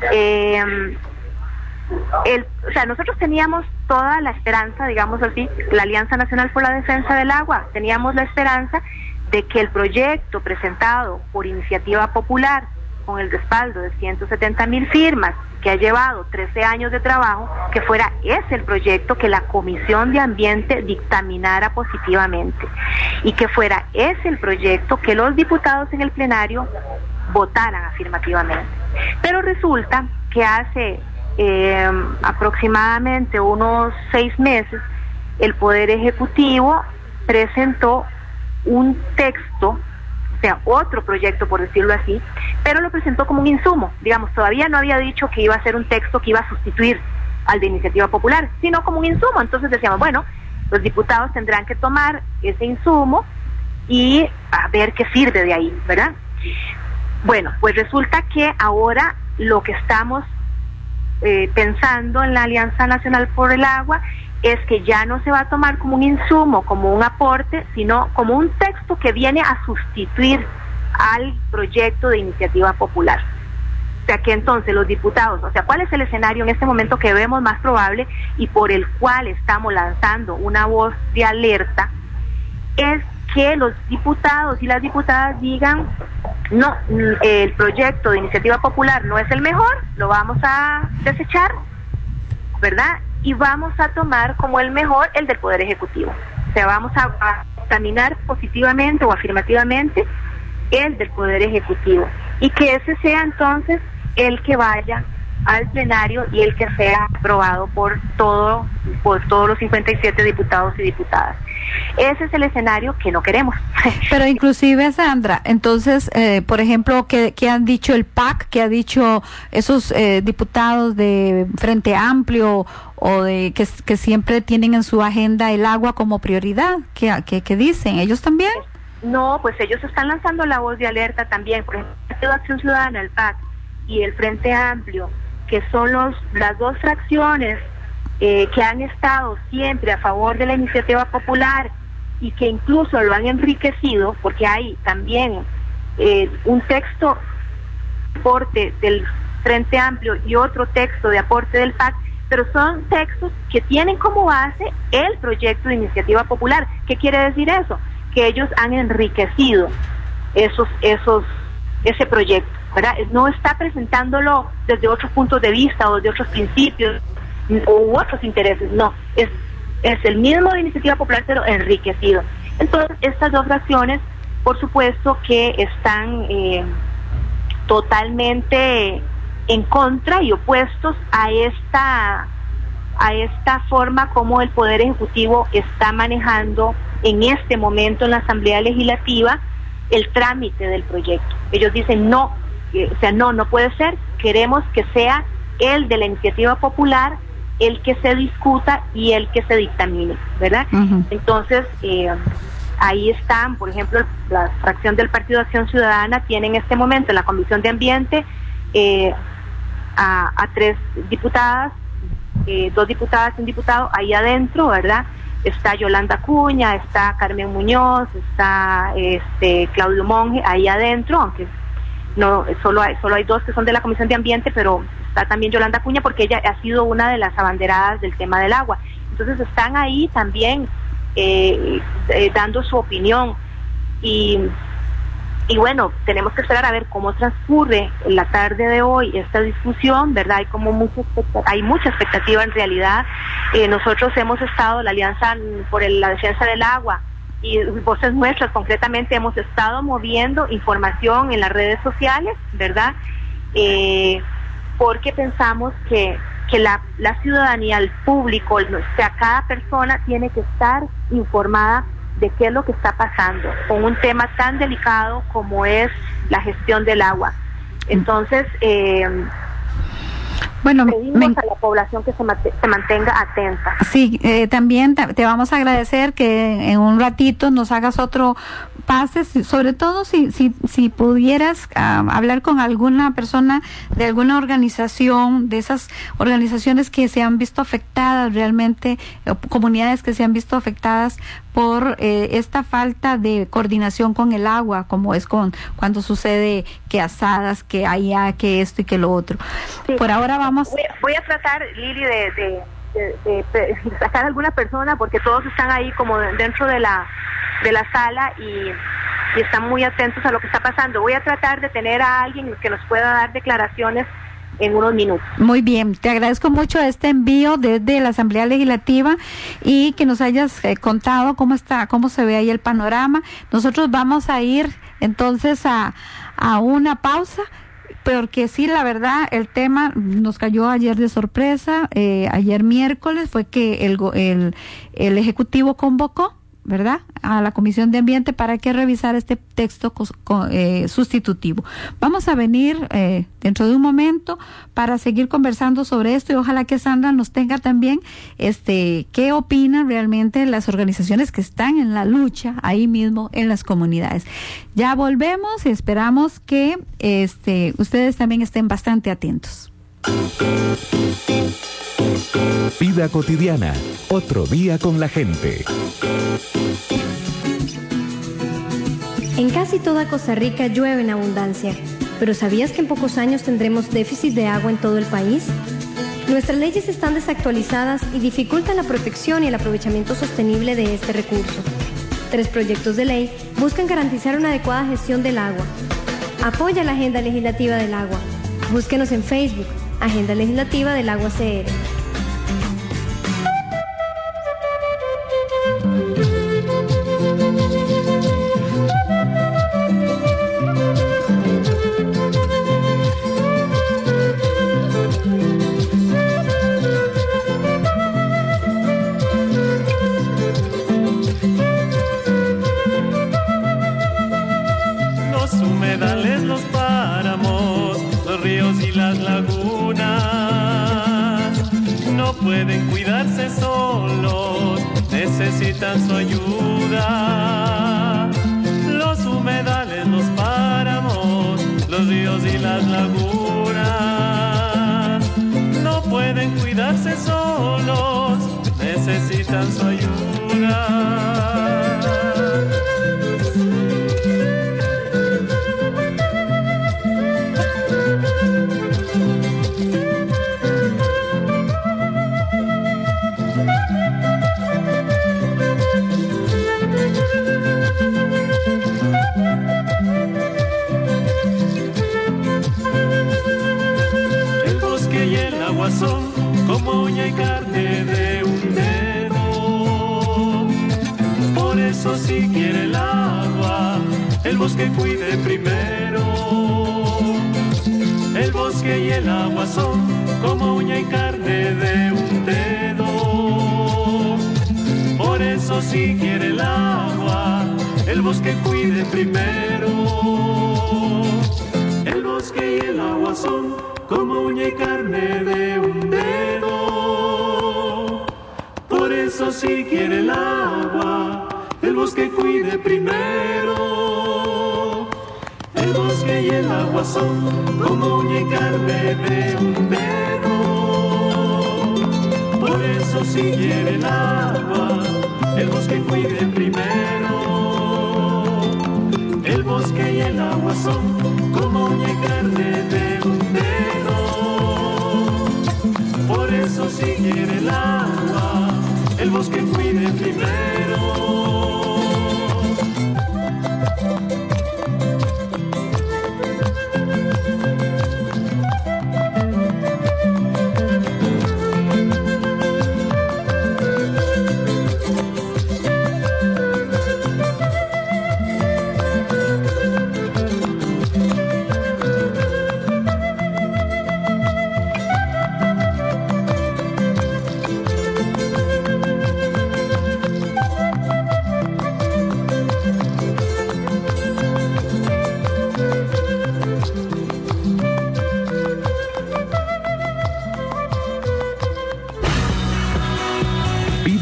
O sea, nosotros teníamos toda la esperanza, digamos así, la Alianza Nacional por la Defensa del Agua, teníamos la esperanza de que el proyecto presentado por iniciativa popular, con el respaldo de 170,000 firmas, que ha llevado 13 años de trabajo, que fuera ese el proyecto que la Comisión de Ambiente dictaminara positivamente y que fuera ese el proyecto que los diputados en el plenario votaran afirmativamente. Pero resulta que hace aproximadamente unos 6 meses el Poder Ejecutivo presentó un texto, o sea, otro proyecto por decirlo así, pero lo presentó como un insumo, digamos, todavía no había dicho que iba a ser un texto que iba a sustituir al de iniciativa popular, sino como un insumo. Entonces decíamos, bueno, los diputados tendrán que tomar ese insumo y a ver qué sirve de ahí, ¿verdad? Bueno, pues resulta que ahora lo que estamos pensando en la Alianza Nacional por el Agua es que ya no se va a tomar como un insumo, como un aporte, sino como un texto que viene a sustituir al proyecto de iniciativa popular. O sea que entonces los diputados, o sea, ¿cuál es el escenario en este momento que vemos más probable y por el cual estamos lanzando una voz de alerta? Es que los diputados y las diputadas digan, no, el proyecto de iniciativa popular no es el mejor, lo vamos a desechar, ¿verdad? Y vamos a tomar como el mejor el del Poder Ejecutivo. O sea, vamos a examinar positivamente o afirmativamente el del Poder Ejecutivo. Y que ese sea entonces el que vaya al plenario y el que sea aprobado por todos los 57 diputados y diputadas. Ese es el escenario que no queremos. Pero inclusive, Sandra, entonces, por ejemplo, ¿qué han dicho el PAC? ¿Qué han dicho esos diputados de Frente Amplio o de que siempre tienen en su agenda el agua como prioridad? ¿Qué dicen? ¿Ellos también? No, pues ellos están lanzando la voz de alerta también. Por ejemplo, el Partido de Acción Ciudadana, el PAC, y el Frente Amplio, que son las dos fracciones que han estado siempre a favor de la iniciativa popular y que incluso lo han enriquecido, porque hay también un texto de aporte del Frente Amplio y otro texto de aporte del PAC, pero son textos que tienen como base el proyecto de iniciativa popular. ¿Qué quiere decir eso? Que ellos han enriquecido ese proyecto, ¿verdad? No está presentándolo desde otros puntos de vista o desde otros principios u otros intereses, no, es el mismo de iniciativa popular pero enriquecido. Entonces estas dos fracciones por supuesto que están totalmente en contra y opuestos a esta forma como el Poder Ejecutivo está manejando en este momento en la Asamblea Legislativa el trámite del proyecto. Ellos dicen no, o sea, no puede ser, queremos que sea el de la iniciativa popular el que se discuta y el que se dictamine, ¿verdad? Uh-huh. Entonces, ahí están, por ejemplo, la fracción del Partido de Acción Ciudadana tiene en este momento en la Comisión de Ambiente a 3 diputadas, 2 diputadas y un diputado ahí adentro, ¿verdad? Está Yolanda Acuña, está Carmen Muñoz, está Claudio Monge ahí adentro, aunque no solo hay 2 que son de la Comisión de Ambiente, pero está también Yolanda Acuña porque ella ha sido una de las abanderadas del tema del agua. Entonces están ahí también dando su opinión y Y bueno, tenemos que esperar a ver cómo transcurre la tarde de hoy esta discusión, ¿verdad? Hay mucha expectativa en realidad. Nosotros hemos estado, la Alianza por la Defensa del Agua y Voces Nuestras concretamente, hemos estado moviendo información en las redes sociales, ¿verdad? Porque pensamos que la ciudadanía, el público, o sea, cada persona tiene que estar informada de qué es lo que está pasando con un tema tan delicado como es la gestión del agua. Entonces, pedimos a la población que se mantenga atenta. Sí, también te vamos a agradecer que en un ratito nos hagas otro pase, sobre todo si pudieras hablar con alguna persona de alguna organización, de esas organizaciones que se han visto afectadas realmente, comunidades que se han visto afectadas por esta falta de coordinación con el agua, como es cuando sucede que asadas, que allá, que esto y que lo otro. Sí. Por ahora vamos... Voy a tratar, Lili, de sacar a alguna persona, porque todos están ahí como dentro de la sala y están muy atentos a lo que está pasando. Voy a tratar de tener a alguien que nos pueda dar declaraciones en unos minutos. Muy bien, te agradezco mucho este envío desde la Asamblea Legislativa y que nos hayas contado cómo se ve ahí el panorama. Nosotros vamos a ir entonces a una pausa, porque sí, la verdad, el tema nos cayó ayer de sorpresa. Ayer miércoles fue que el Ejecutivo convocó, ¿verdad?, a la Comisión de Ambiente para que revisara este texto sustitutivo. Vamos a venir dentro de un momento para seguir conversando sobre esto y ojalá que Sandra nos tenga también qué opinan realmente las organizaciones que están en la lucha ahí mismo en las comunidades. Ya volvemos y esperamos que ustedes también estén bastante atentos. Vida cotidiana, otro día con la gente. En casi toda Costa Rica llueve en abundancia, pero ¿sabías que en pocos años tendremos déficit de agua en todo el país? Nuestras leyes están desactualizadas y dificultan la protección y el aprovechamiento sostenible de este recurso. 3 proyectos de ley buscan garantizar una adecuada gestión del agua. Apoya la Agenda Legislativa del Agua. Búsquenos en Facebook, Agenda Legislativa del Agua CR. Los humedales, los páramos, los ríos y las lagunas no pueden cuidarse solos, necesitan su ayuda. Los humedales, los páramos, los ríos y las lagunas no pueden cuidarse solos, necesitan su ayuda. Son como uña y carne de un dedo. Por eso si quiere el agua, el bosque cuide primero. El bosque y el agua son como uña y carne de un dedo. Por eso si quiere el agua, el bosque cuide primero. El bosque y el agua son como uña y carne de un dedo. Por eso si quiere el agua, el bosque cuide primero. El bosque y el agua son como uña y carne de un dedo. Por eso si quiere el agua, el bosque cuide primero. El bosque y el agua son como uña y carne de un dedo. Por eso si quiere el agua, el bosque cuide primero.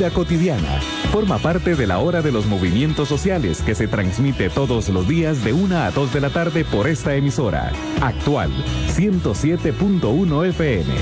Vida Cotidiana forma parte de la Hora de los Movimientos Sociales que se transmite todos los días de 1 a 2 de la tarde por esta emisora. Actual 107.1 FM.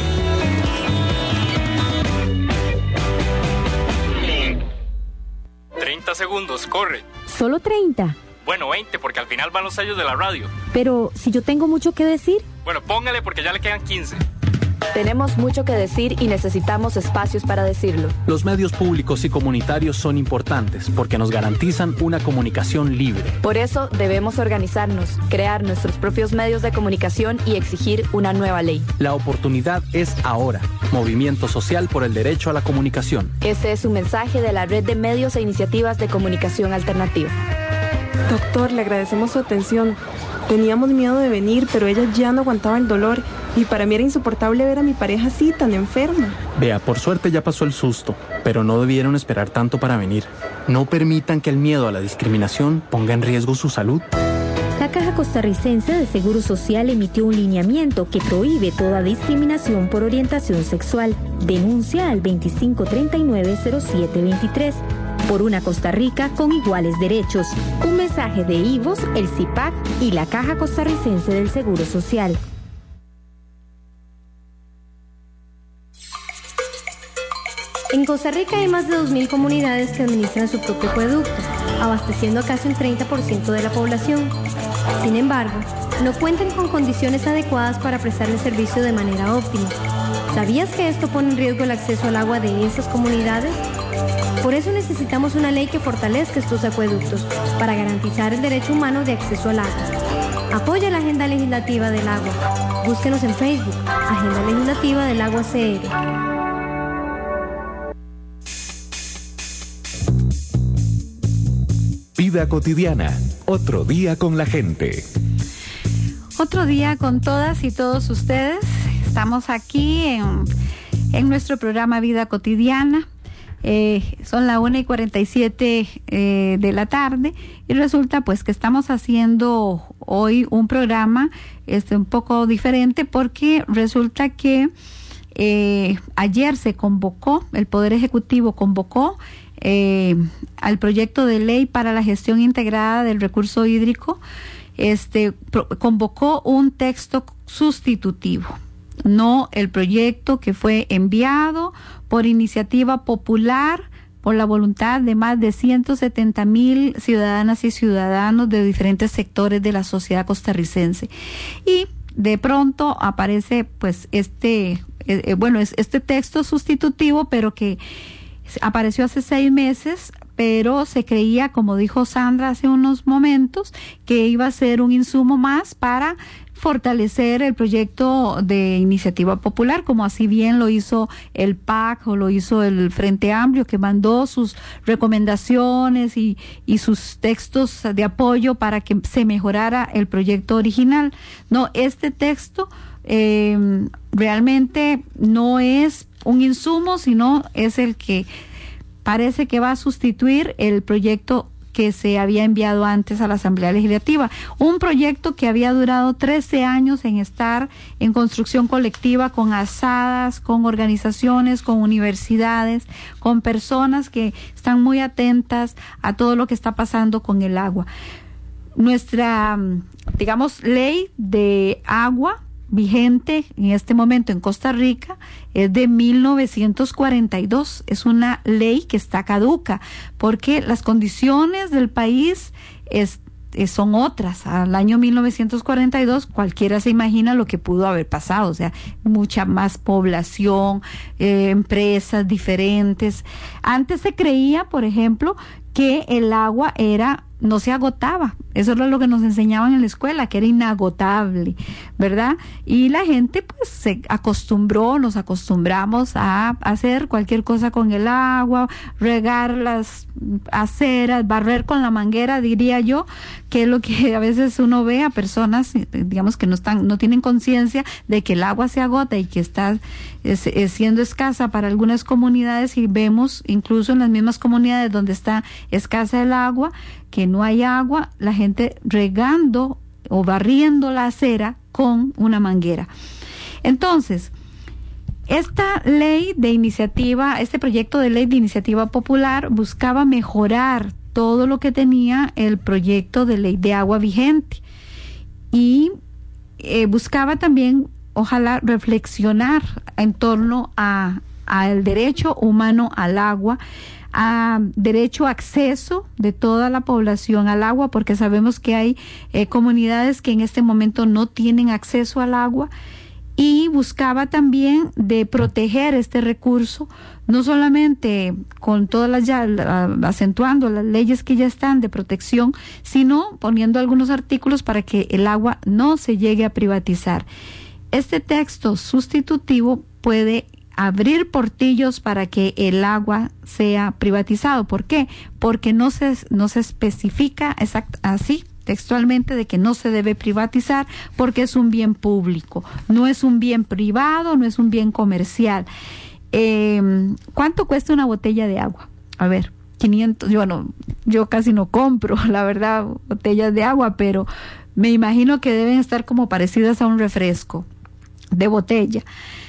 Segundos, corre. ¿Solo 30? Bueno, 20, porque al final van los sellos de la radio. Pero, si yo tengo mucho que decir. Bueno, póngale porque ya le quedan 15. Tenemos mucho que decir y necesitamos espacios para decirlo. Los medios públicos y comunitarios son importantes porque nos garantizan una comunicación libre. Por eso debemos organizarnos, crear nuestros propios medios de comunicación y exigir una nueva ley. La oportunidad es ahora. Movimiento Social por el Derecho a la Comunicación. Este es un mensaje de la Red de Medios e Iniciativas de Comunicación Alternativa. Doctor, le agradecemos su atención. Teníamos miedo de venir, pero ella ya no aguantaba el dolor y para mí era insoportable ver a mi pareja así, tan enferma. Vea, por suerte ya pasó el susto, pero no debieron esperar tanto para venir. No permitan que el miedo a la discriminación ponga en riesgo su salud. La Caja Costarricense de Seguro Social emitió un lineamiento que prohíbe toda discriminación por orientación sexual. Denuncia al 2539-0723. Por una Costa Rica con iguales derechos. Un mensaje de IVOS, el CIPAC y la Caja Costarricense del Seguro Social. En Costa Rica hay más de 2.000 comunidades que administran su propio acueducto, abasteciendo a casi un 30% de la población. Sin embargo, no cuentan con condiciones adecuadas para prestarle servicio de manera óptima. ¿Sabías que esto pone en riesgo el acceso al agua de esas comunidades? Por eso necesitamos una ley que fortalezca estos acueductos para garantizar el derecho humano de acceso al agua. Apoya la Agenda Legislativa del Agua. Búsquenos en Facebook, Agenda Legislativa del Agua CR. Vida Cotidiana, otro día con la gente. Otro día con todas y todos ustedes. Estamos aquí en nuestro programa Vida Cotidiana. Son las 1:47 de la tarde y resulta pues que estamos haciendo hoy un programa un poco diferente porque resulta que ayer se convocó, el Poder Ejecutivo convocó al proyecto de ley para la gestión integrada del recurso hídrico, convocó un texto sustitutivo, no el proyecto que fue enviado por iniciativa popular, por la voluntad de más de 170,000 ciudadanas y ciudadanos de diferentes sectores de la sociedad costarricense. Y de pronto aparece pues este texto sustitutivo, pero que apareció hace 6 meses, pero se creía, como dijo Sandra hace unos momentos, que iba a ser un insumo más para fortalecer el proyecto de iniciativa popular, como así bien lo hizo el PAC o lo hizo el Frente Amplio, que mandó sus recomendaciones y sus textos de apoyo para que se mejorara el proyecto original. No, este texto realmente no es un insumo, sino es el que parece que va a sustituir el proyecto que se había enviado antes a la Asamblea Legislativa, un proyecto que había durado 13 años en estar en construcción colectiva con asadas, con organizaciones, con universidades, con personas que están muy atentas a todo lo que está pasando con el agua. Nuestra, ley de agua vigente en este momento en Costa Rica es de 1942, es una ley que está caduca porque las condiciones del país son otras. Al año 1942 cualquiera se imagina lo que pudo haber pasado, o sea, mucha más población, empresas diferentes. Antes se creía, por ejemplo, que el agua no se agotaba. Eso era lo que nos enseñaban en la escuela, que era inagotable, ¿verdad? Y la gente pues nos acostumbramos a hacer cualquier cosa con el agua, regar las aceras, barrer con la manguera, diría yo, que es lo que a veces uno ve a personas, que no tienen conciencia de que el agua se agota y que está siendo escasa para algunas comunidades, y vemos incluso en las mismas comunidades donde está escasa el agua, que no hay agua, la gente regando o barriendo la acera con una manguera. Entonces, Esta ley de iniciativa, este proyecto de ley de iniciativa popular buscaba mejorar todo lo que tenía el proyecto de ley de agua vigente y buscaba también, ojalá, reflexionar en torno al derecho humano al agua, a derecho a acceso de toda la población al agua, porque sabemos que hay comunidades que en este momento no tienen acceso al agua, y buscaba también de proteger este recurso, no solamente con todas acentuando las leyes que ya están de protección, sino poniendo algunos artículos para que el agua no se llegue a privatizar. Este texto sustitutivo puede abrir portillos para que el agua sea privatizado. ¿Por qué? Porque no se especifica así textualmente de que no se debe privatizar porque es un bien público, no es un bien privado, no es un bien comercial. ¿Cuánto cuesta una botella de agua? A ver, 500, yo casi no compro, la verdad, botellas de agua, pero me imagino que deben estar como parecidas a un refresco de botella.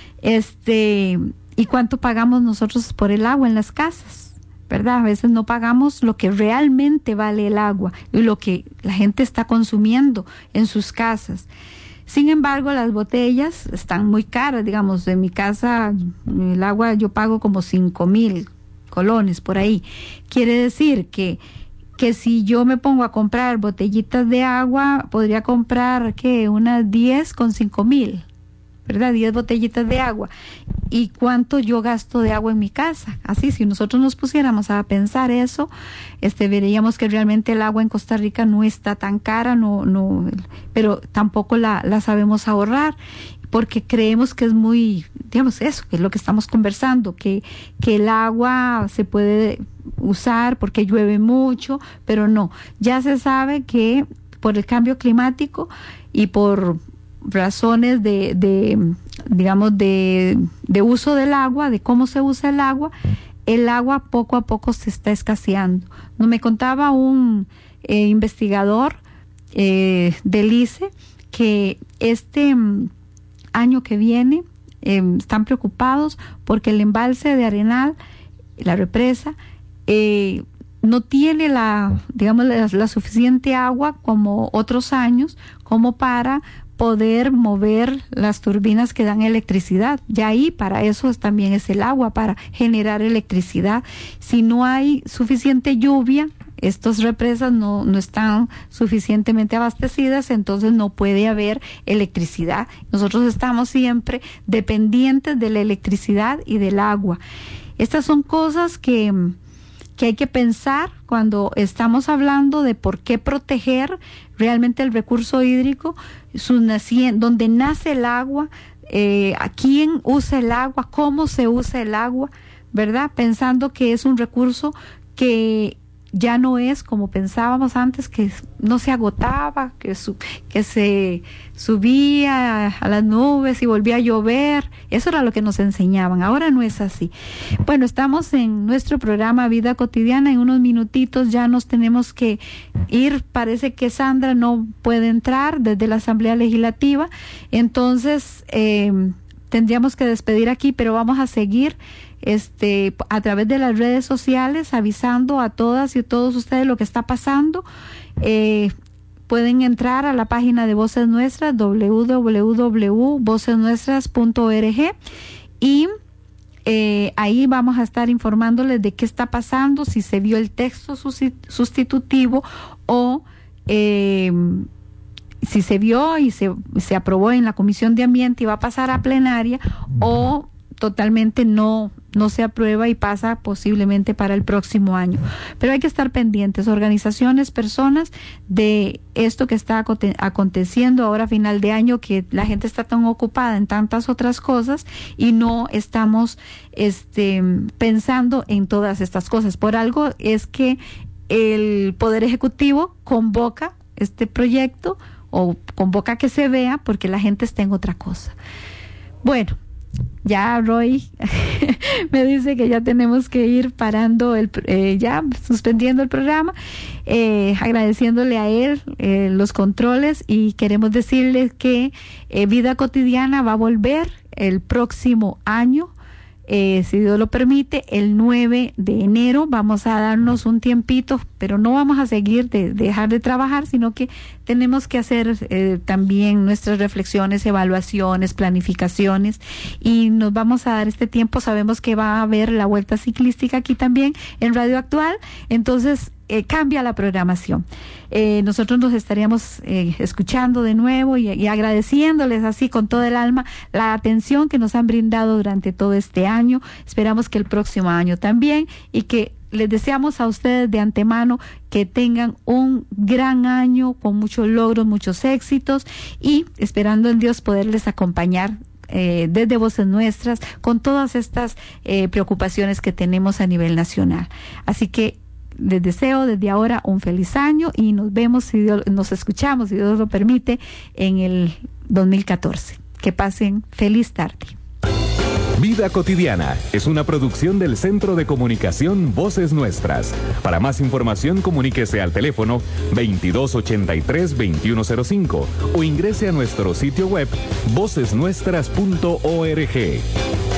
¿Y cuánto pagamos nosotros por el agua en las casas? ¿Verdad? A veces no pagamos lo que realmente vale el agua y lo que la gente está consumiendo en sus casas. Sin embargo, las botellas están muy caras, digamos, en mi casa el agua yo pago como 5,000 colones por ahí. Quiere decir que si yo me pongo a comprar botellitas de agua, podría comprar, unas 10 con 5,000. ¿Verdad? 10 botellitas de agua. ¿Y cuánto yo gasto de agua en mi casa? Así, si nosotros nos pusiéramos a pensar eso, veríamos que realmente el agua en Costa Rica no está tan cara, pero tampoco la sabemos ahorrar, porque creemos que es muy, digamos, eso, que es lo que estamos conversando, que el agua se puede usar porque llueve mucho, pero no. Ya se sabe que por el cambio climático y por razones de uso del agua, de cómo se usa el agua poco a poco se está escaseando. Me contaba un investigador del ICE que este año que viene están preocupados porque el embalse de Arenal, la represa, no tiene la suficiente agua como otros años como para poder mover las turbinas que dan electricidad. Ya ahí para eso también es el agua, para generar electricidad. Si no hay suficiente lluvia, estas represas no están suficientemente abastecidas, entonces no puede haber electricidad. Nosotros estamos siempre dependientes de la electricidad y del agua. Estas son cosas que hay que pensar cuando estamos hablando de por qué proteger realmente el recurso hídrico, donde nace el agua, a quién usa el agua, cómo se usa el agua, ¿verdad? Pensando que es un recurso que ya no es como pensábamos antes, que no se agotaba, que se subía a las nubes y volvía a llover. Eso era lo que nos enseñaban. Ahora no es así. Bueno, estamos en nuestro programa Vida Cotidiana. En unos minutitos ya nos tenemos que ir. Parece que Sandra no puede entrar desde la Asamblea Legislativa. Entonces, tendríamos que despedir aquí, pero vamos a seguir a través de las redes sociales avisando a todas y todos ustedes lo que está pasando. Pueden entrar a la página de Voces Nuestras, www.vocesnuestras.org, y ahí vamos a estar informándoles de qué está pasando, si se vio el texto sustitutivo o si se vio y se aprobó en la Comisión de Ambiente y va a pasar a plenaria, o totalmente no se aprueba y pasa posiblemente para el próximo año. Pero hay que estar pendientes, organizaciones, personas, de esto que está aconteciendo ahora a final de año, que la gente está tan ocupada en tantas otras cosas y no estamos pensando en todas estas cosas. Por algo es que el Poder Ejecutivo convoca este proyecto o convoca que se vea, porque la gente está en otra cosa. Bueno, ya Roy me dice que ya tenemos que ir parando, ya suspendiendo el programa, agradeciéndole a él los controles, y queremos decirles que Vida Cotidiana va a volver el próximo año. Si Dios lo permite, el 9 de enero vamos a darnos un tiempito, pero no vamos a dejar de trabajar, sino que tenemos que hacer también nuestras reflexiones, evaluaciones, planificaciones, y nos vamos a dar este tiempo. Sabemos que va a haber la vuelta ciclística aquí también en Radio Actual, entonces cambia la programación. Nosotros nos estaríamos escuchando de nuevo y agradeciéndoles así con todo el alma la atención que nos han brindado durante todo este año. Esperamos que el próximo año también, y que les deseamos a ustedes de antemano que tengan un gran año con muchos logros, muchos éxitos, y esperando en Dios poderles acompañar desde Voces Nuestras con todas estas preocupaciones que tenemos a nivel nacional. Así que les deseo desde ahora un feliz año, y nos vemos, nos escuchamos, si Dios lo permite, en el 2014. Que pasen feliz tarde. Vida Cotidiana es una producción del Centro de Comunicación Voces Nuestras. Para más información, comuníquese al teléfono 2283-2105 o ingrese a nuestro sitio web vocesnuestras.org.